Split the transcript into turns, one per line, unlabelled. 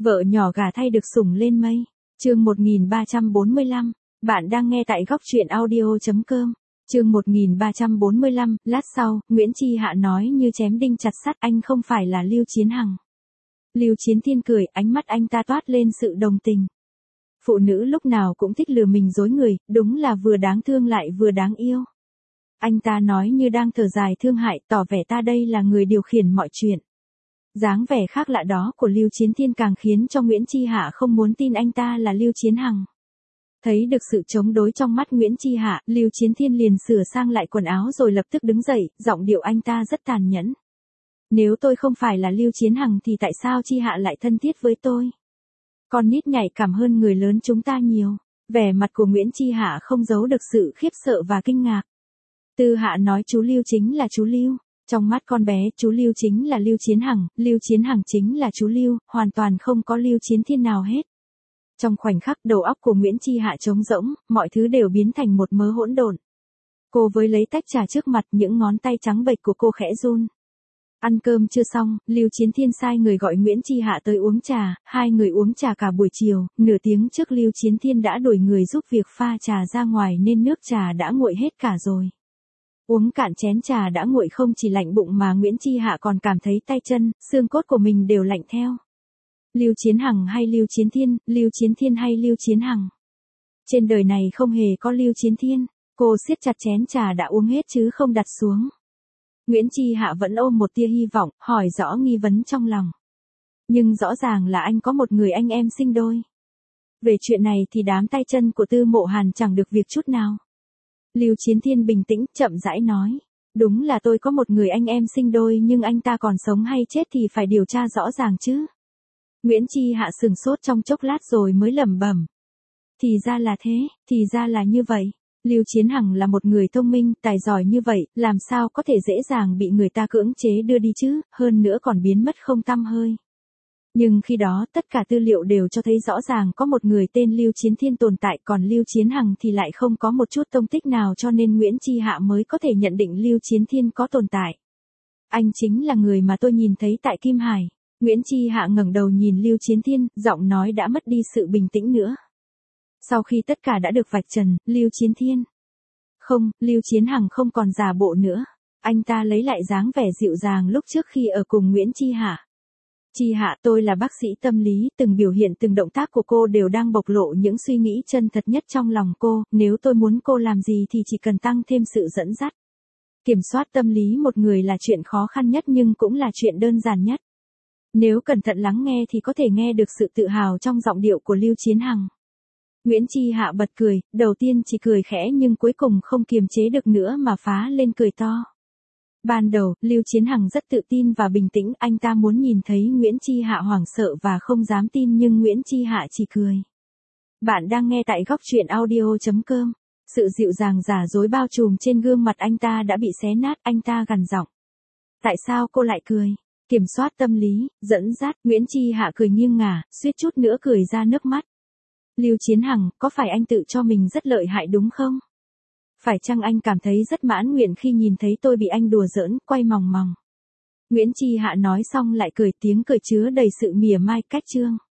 Vợ nhỏ gà thay được sủng lên mây. Chương 1345. Bạn đang nghe tại góc truyện audio.com. Chương 1345. Lát sau, Nguyễn Chi Hạ nói như chém đinh chặt sắt, anh không phải là Lưu Chiến Hằng. Lưu Chiến Thiên cười, ánh mắt anh ta toát lên sự đồng tình. Phụ nữ lúc nào cũng thích lừa mình dối người, đúng là vừa đáng thương lại vừa đáng yêu. Anh ta nói như đang thở dài thương hại, tỏ vẻ ta đây là người điều khiển mọi chuyện. Dáng vẻ khác lạ đó của Lưu Chiến Thiên càng khiến cho Nguyễn Chi Hạ không muốn tin anh ta là Lưu Chiến Hằng. Thấy được sự chống đối trong mắt Nguyễn Chi Hạ, Lưu Chiến Thiên liền sửa sang lại quần áo rồi lập tức đứng dậy, giọng điệu anh ta rất tàn nhẫn. Nếu tôi không phải là Lưu Chiến Hằng thì tại sao Chi Hạ lại thân thiết với tôi? Con nít nhạy cảm hơn người lớn chúng ta nhiều. Vẻ mặt của Nguyễn Chi Hạ không giấu được sự khiếp sợ và kinh ngạc. Tư Hạ nói chú Lưu chính là chú Lưu. Trong mắt con bé, chú Lưu chính là Lưu Chiến Hằng chính là chú Lưu, hoàn toàn không có Lưu Chiến Thiên nào hết. Trong khoảnh khắc đầu óc của Nguyễn Chi Hạ trống rỗng, mọi thứ đều biến thành một mớ hỗn độn. Cô với lấy tách trà trước mặt, những ngón tay trắng bệch của cô khẽ run. Ăn cơm chưa xong, Lưu Chiến Thiên sai người gọi Nguyễn Chi Hạ tới uống trà, hai người uống trà cả buổi chiều, nửa tiếng trước Lưu Chiến Thiên đã đuổi người giúp việc pha trà ra ngoài nên nước trà đã nguội hết cả rồi. Uống cạn chén trà đã nguội không chỉ lạnh bụng mà Nguyễn Chi Hạ còn cảm thấy tay chân, xương cốt của mình đều lạnh theo. Lưu Chiến Hằng hay Lưu Chiến Thiên hay Lưu Chiến Hằng? Trên đời này không hề có Lưu Chiến Thiên, cô siết chặt chén trà đã uống hết chứ không đặt xuống. Nguyễn Chi Hạ vẫn ôm một tia hy vọng, hỏi rõ nghi vấn trong lòng. Nhưng rõ ràng là anh có một người anh em sinh đôi. Về chuyện này thì đám tay chân của Tư Mộ Hàn chẳng được việc chút nào. Lưu Chiến Thiên bình tĩnh, chậm rãi nói. Đúng là tôi có một người anh em sinh đôi nhưng anh ta còn sống hay chết thì phải điều tra rõ ràng chứ. Nguyễn Chi Hạ sừng sốt trong chốc lát rồi mới lẩm bẩm. Thì ra là thế, thì ra là như vậy. Lưu Chiến Hằng là một người thông minh, tài giỏi như vậy, làm sao có thể dễ dàng bị người ta cưỡng chế đưa đi chứ, hơn nữa còn biến mất không tăm hơi. Nhưng khi đó tất cả tư liệu đều cho thấy rõ ràng có một người tên Lưu Chiến Thiên tồn tại, còn Lưu Chiến Hằng thì lại không có một chút tông tích nào, cho nên Nguyễn Chi Hạ mới có thể nhận định Lưu Chiến Thiên có tồn tại. Anh chính là người mà tôi nhìn thấy tại Kim Hải. Nguyễn Chi Hạ ngẩng đầu nhìn Lưu Chiến Thiên, giọng nói đã mất đi sự bình tĩnh nữa. Sau khi tất cả đã được vạch trần, Lưu Chiến Thiên. Không, Lưu Chiến Hằng không còn giả bộ nữa. Anh ta lấy lại dáng vẻ dịu dàng lúc trước khi ở cùng Nguyễn Chi Hạ. Chi Hạ, tôi là bác sĩ tâm lý, từng biểu hiện từng động tác của cô đều đang bộc lộ những suy nghĩ chân thật nhất trong lòng cô, nếu tôi muốn cô làm gì thì chỉ cần tăng thêm sự dẫn dắt. Kiểm soát tâm lý một người là chuyện khó khăn nhất nhưng cũng là chuyện đơn giản nhất. Nếu cẩn thận lắng nghe thì có thể nghe được sự tự hào trong giọng điệu của Lưu Chiến Hằng. Nguyễn Chi Hạ bật cười, đầu tiên chỉ cười khẽ nhưng cuối cùng không kiềm chế được nữa mà phá lên cười to. Ban đầu, Lưu Chiến Hằng rất tự tin và bình tĩnh, anh ta muốn nhìn thấy Nguyễn Chi Hạ hoảng sợ và không dám tin nhưng Nguyễn Chi Hạ chỉ cười. Bạn đang nghe tại góc truyện audio.com. Sự dịu dàng giả dối bao trùm trên gương mặt anh ta đã bị xé nát, anh ta gằn giọng. Tại sao cô lại cười? Kiểm soát tâm lý, dẫn dắt, Nguyễn Chi Hạ cười nghiêng ngả, suýt chút nữa cười ra nước mắt. Lưu Chiến Hằng, có phải anh tự cho mình rất lợi hại đúng không? Phải chăng anh cảm thấy rất mãn nguyện khi nhìn thấy tôi bị anh đùa giỡn, quay mòng mòng? Nguyễn Chi Hạ nói xong lại cười, tiếng cười chứa đầy sự mỉa mai cách trương.